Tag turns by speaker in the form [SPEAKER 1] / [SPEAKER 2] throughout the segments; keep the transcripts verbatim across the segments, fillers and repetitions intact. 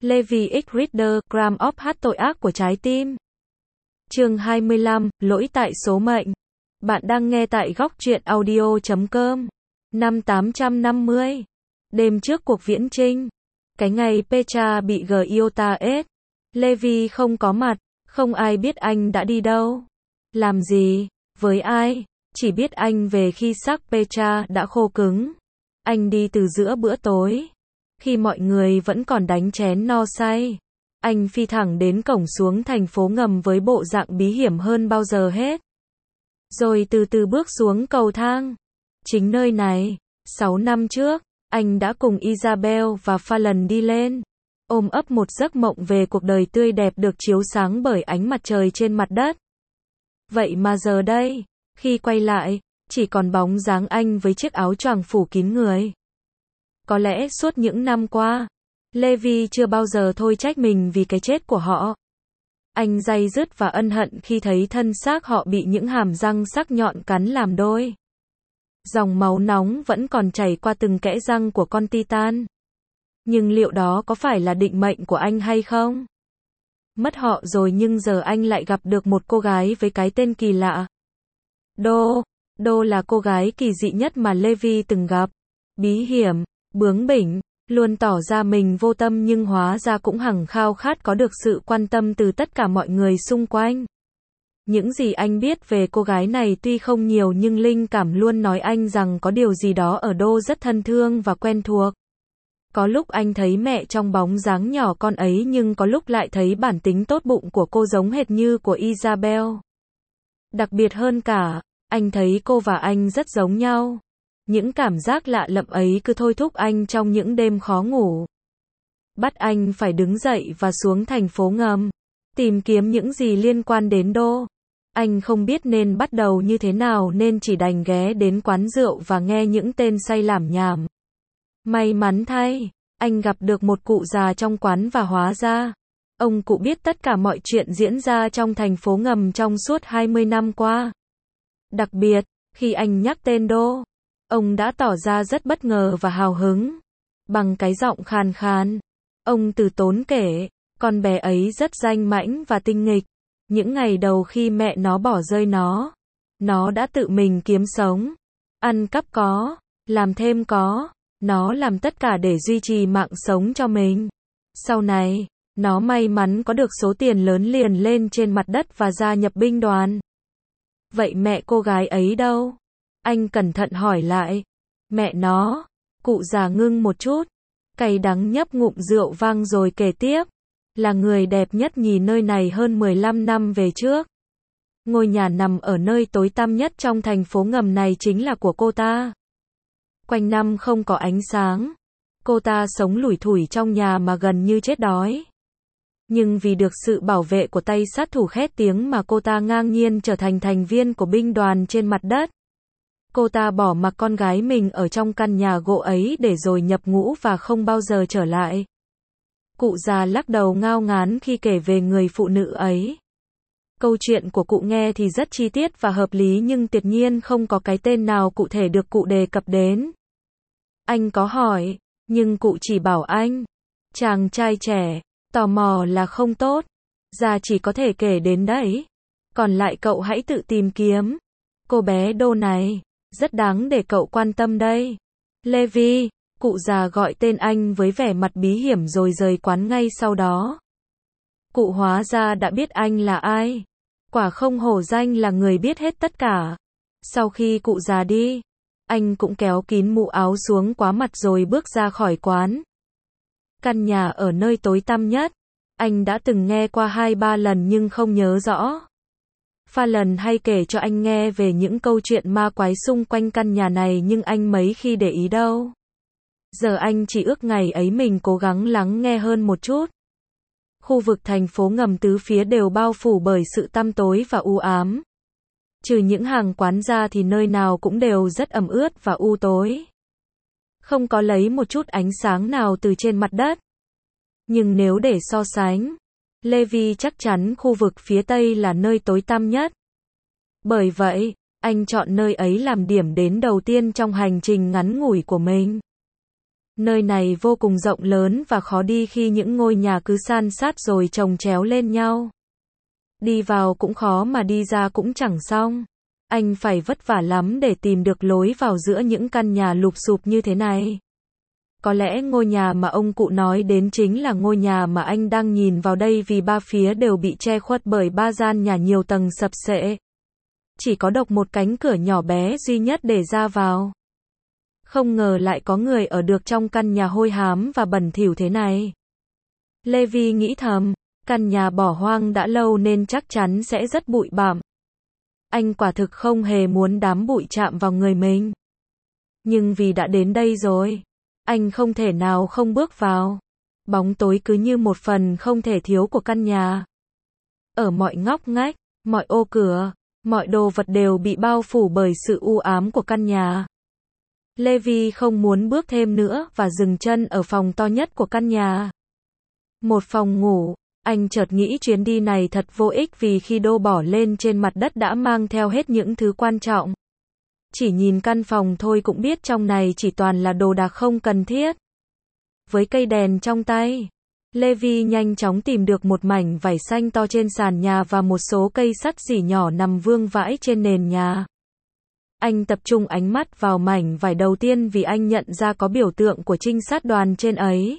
[SPEAKER 1] Levi X Reader, Gram of Hát tội ác của trái tim. Chương hai mươi lăm, lỗi tại số mệnh. Bạn đang nghe tại góc truyện audio chấm com. Năm tám trăm năm mươi. Đêm trước cuộc viễn chinh. Cái ngày Petra bị Giota ết. Levi không có mặt, không ai biết anh đã đi đâu. Làm gì, với ai, chỉ biết anh về khi xác Petra đã khô cứng. Anh đi từ giữa bữa tối. Khi mọi người vẫn còn đánh chén no say. Anh phi thẳng đến cổng xuống thành phố ngầm với bộ dạng bí hiểm hơn bao giờ hết. Rồi từ từ bước xuống cầu thang. Chính nơi này, sáu năm trước, anh đã cùng Isabel và Fallon đi lên. Ôm ấp một giấc mộng về cuộc đời tươi đẹp được chiếu sáng bởi ánh mặt trời trên mặt đất. Vậy mà giờ đây, khi quay lại, chỉ còn bóng dáng anh với chiếc áo choàng phủ kín người. Có lẽ suốt những năm qua, Levi chưa bao giờ thôi trách mình vì cái chết của họ. Anh day dứt và ân hận khi thấy thân xác họ bị những hàm răng sắc nhọn cắn làm đôi. Dòng máu nóng vẫn còn chảy qua từng kẽ răng của con Titan. Nhưng liệu đó có phải là định mệnh của anh hay không? Mất họ rồi nhưng giờ anh lại gặp được một cô gái với cái tên kỳ lạ. Đô, Đô là cô gái kỳ dị nhất mà Levi từng gặp. Bí hiểm, bướng bỉnh, luôn tỏ ra mình vô tâm nhưng hóa ra cũng hằng khao khát có được sự quan tâm từ tất cả mọi người xung quanh. Những gì anh biết về cô gái này tuy không nhiều nhưng linh cảm luôn nói anh rằng có điều gì đó ở Đô rất thân thương và quen thuộc. Có lúc anh thấy mẹ trong bóng dáng nhỏ con ấy nhưng có lúc lại thấy bản tính tốt bụng của cô giống hệt như của Isabel. Đặc biệt hơn cả, anh thấy cô và anh rất giống nhau. Những cảm giác lạ lẫm ấy cứ thôi thúc anh trong những đêm khó ngủ. Bắt anh phải đứng dậy và xuống thành phố ngầm, tìm kiếm những gì liên quan đến Đô. Anh không biết nên bắt đầu như thế nào nên chỉ đành ghé đến quán rượu và nghe những tên say lảm nhảm. May mắn thay, anh gặp được một cụ già trong quán và hóa ra, ông cụ biết tất cả mọi chuyện diễn ra trong thành phố ngầm trong suốt hai mươi năm qua. Đặc biệt, khi anh nhắc tên Đô, ông đã tỏ ra rất bất ngờ và hào hứng. Bằng cái giọng khàn khàn, ông từ tốn kể, con bé ấy rất danh mãnh và tinh nghịch. Những ngày đầu khi mẹ nó bỏ rơi nó, nó đã tự mình kiếm sống. Ăn cắp có, làm thêm có, nó làm tất cả để duy trì mạng sống cho mình. Sau này, nó may mắn có được số tiền lớn liền lên trên mặt đất và gia nhập binh đoàn. Vậy mẹ cô gái ấy đâu? Anh cẩn thận hỏi lại. Mẹ nó, cụ già ngưng một chút, cay đắng nhấp ngụm rượu vang rồi kể tiếp. Là người đẹp nhất nhì nơi này hơn mười lăm năm về trước. Ngôi nhà nằm ở nơi tối tăm nhất trong thành phố ngầm này chính là của cô ta. Quanh năm không có ánh sáng. Cô ta sống lủi thủi trong nhà mà gần như chết đói. Nhưng vì được sự bảo vệ của tay sát thủ khét tiếng mà cô ta ngang nhiên trở thành thành viên của binh đoàn trên mặt đất. Cô ta bỏ mặc con gái mình ở trong căn nhà gỗ ấy để rồi nhập ngũ và không bao giờ trở lại. Cụ già lắc đầu ngao ngán khi kể về người phụ nữ ấy. Câu chuyện của cụ nghe thì rất chi tiết và hợp lý nhưng tuyệt nhiên không có cái tên nào cụ thể được cụ đề cập đến. Anh có hỏi, nhưng cụ chỉ bảo anh, chàng trai trẻ, tò mò là không tốt, già chỉ có thể kể đến đấy. Còn lại cậu hãy tự tìm kiếm. Cô bé Đô này, rất đáng để cậu quan tâm đây. Levi, cụ già gọi tên anh với vẻ mặt bí hiểm rồi rời quán ngay sau đó. Cụ hóa ra đã biết anh là ai. Quả không hổ danh là người biết hết tất cả. Sau khi cụ già đi, anh cũng kéo kín mũ áo xuống quá mặt rồi bước ra khỏi quán. Căn nhà ở nơi tối tăm nhất, anh đã từng nghe qua hai ba lần nhưng không nhớ rõ. Fallon hay kể cho anh nghe về những câu chuyện ma quái xung quanh căn nhà này nhưng anh mấy khi để ý đâu. Giờ anh chỉ ước ngày ấy mình cố gắng lắng nghe hơn một chút. Khu vực thành phố ngầm tứ phía đều bao phủ bởi sự tăm tối và u ám. Trừ những hàng quán ra thì nơi nào cũng đều rất ẩm ướt và u tối. Không có lấy một chút ánh sáng nào từ trên mặt đất. Nhưng nếu để so sánh, Levi chắc chắn khu vực phía Tây là nơi tối tăm nhất. Bởi vậy, anh chọn nơi ấy làm điểm đến đầu tiên trong hành trình ngắn ngủi của mình. Nơi này vô cùng rộng lớn và khó đi khi những ngôi nhà cứ san sát rồi chồng chéo lên nhau. Đi vào cũng khó mà đi ra cũng chẳng xong. Anh phải vất vả lắm để tìm được lối vào giữa những căn nhà lụp xụp như thế này. Có lẽ ngôi nhà mà ông cụ nói đến chính là ngôi nhà mà anh đang nhìn vào đây, vì ba phía đều bị che khuất bởi ba gian nhà nhiều tầng sập xệ. Chỉ có độc một cánh cửa nhỏ bé duy nhất để ra vào. Không ngờ lại có người ở được trong căn nhà hôi hám và bẩn thỉu thế này. Levi nghĩ thầm, căn nhà bỏ hoang đã lâu nên chắc chắn sẽ rất bụi bặm. Anh quả thực không hề muốn đám bụi chạm vào người mình. Nhưng vì đã đến đây rồi, anh không thể nào không bước vào. Bóng tối cứ như một phần không thể thiếu của căn nhà. Ở mọi ngóc ngách, mọi ô cửa, mọi đồ vật đều bị bao phủ bởi sự u ám của căn nhà. Levi không muốn bước thêm nữa và dừng chân ở phòng to nhất của căn nhà. Một phòng ngủ. Anh chợt nghĩ chuyến đi này thật vô ích, vì khi Đô bỏ lên trên mặt đất đã mang theo hết những thứ quan trọng. Chỉ nhìn căn phòng thôi cũng biết trong này chỉ toàn là đồ đạc không cần thiết. Với cây đèn trong tay, Levi nhanh chóng tìm được một mảnh vải xanh to trên sàn nhà và một số cây sắt rỉ nhỏ nằm vương vãi trên nền nhà. Anh tập trung ánh mắt vào mảnh vải đầu tiên vì anh nhận ra có biểu tượng của trinh sát đoàn trên ấy.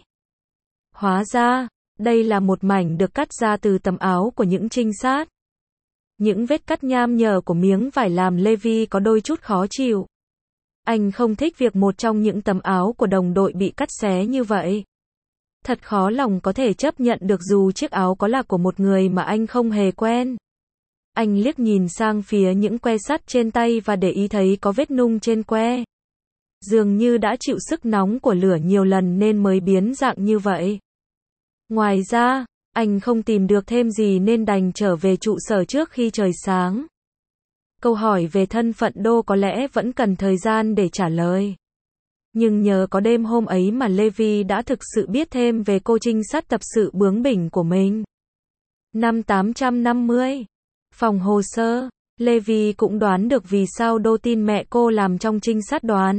[SPEAKER 1] Hóa ra, đây là một mảnh được cắt ra từ tấm áo của những trinh sát. Những vết cắt nham nhở của miếng vải làm Levi có đôi chút khó chịu. Anh không thích việc một trong những tấm áo của đồng đội bị cắt xé như vậy. Thật khó lòng có thể chấp nhận được dù chiếc áo có là của một người mà anh không hề quen. Anh liếc nhìn sang phía những que sắt trên tay và để ý thấy có vết nung trên que. Dường như đã chịu sức nóng của lửa nhiều lần nên mới biến dạng như vậy. Ngoài ra, anh không tìm được thêm gì nên đành trở về trụ sở trước khi trời sáng. Câu hỏi về thân phận Đô có lẽ vẫn cần thời gian để trả lời. Nhưng nhờ có đêm hôm ấy mà Levi đã thực sự biết thêm về cô trinh sát tập sự bướng bỉnh của mình. Năm tám trăm năm mươi, phòng hồ sơ, Levi cũng đoán được vì sao Đô tin mẹ cô làm trong trinh sát đoàn.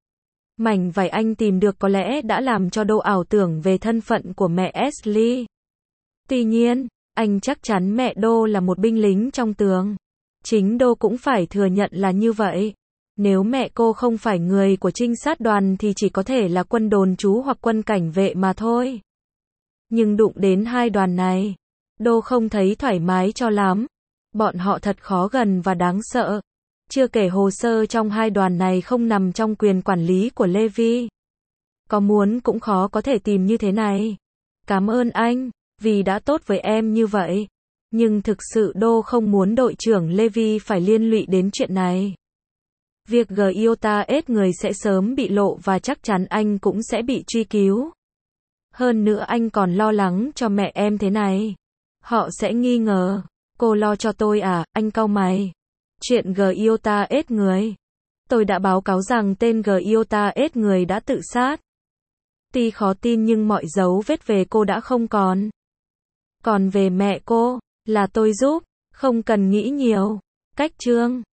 [SPEAKER 1] Mảnh vải anh tìm được có lẽ đã làm cho Đô ảo tưởng về thân phận của mẹ Ashley. Tuy nhiên, anh chắc chắn mẹ Đô là một binh lính trong tướng. Chính Đô cũng phải thừa nhận là như vậy. Nếu mẹ cô không phải người của trinh sát đoàn thì chỉ có thể là quân đồn trú hoặc quân cảnh vệ mà thôi. Nhưng đụng đến hai đoàn này, Đô không thấy thoải mái cho lắm. Bọn họ thật khó gần và đáng sợ. Chưa kể hồ sơ trong hai đoàn này không nằm trong quyền quản lý của Levi. Có muốn cũng khó có thể tìm như thế này. Cảm ơn anh, vì đã tốt với em như vậy. Nhưng thực sự Đô không muốn đội trưởng Levi phải liên lụy đến chuyện này. Việc Giota ết người sẽ sớm bị lộ và chắc chắn anh cũng sẽ bị truy cứu. Hơn nữa anh còn lo lắng cho mẹ em thế này. Họ sẽ nghi ngờ. Cô lo cho tôi à, anh cau mày. Chuyện Giota ết người. Tôi đã báo cáo rằng tên Giota ết người đã tự sát. Tuy khó tin nhưng mọi dấu vết về cô đã không còn. Còn về mẹ cô, là tôi giúp, không cần nghĩ nhiều. Cách chương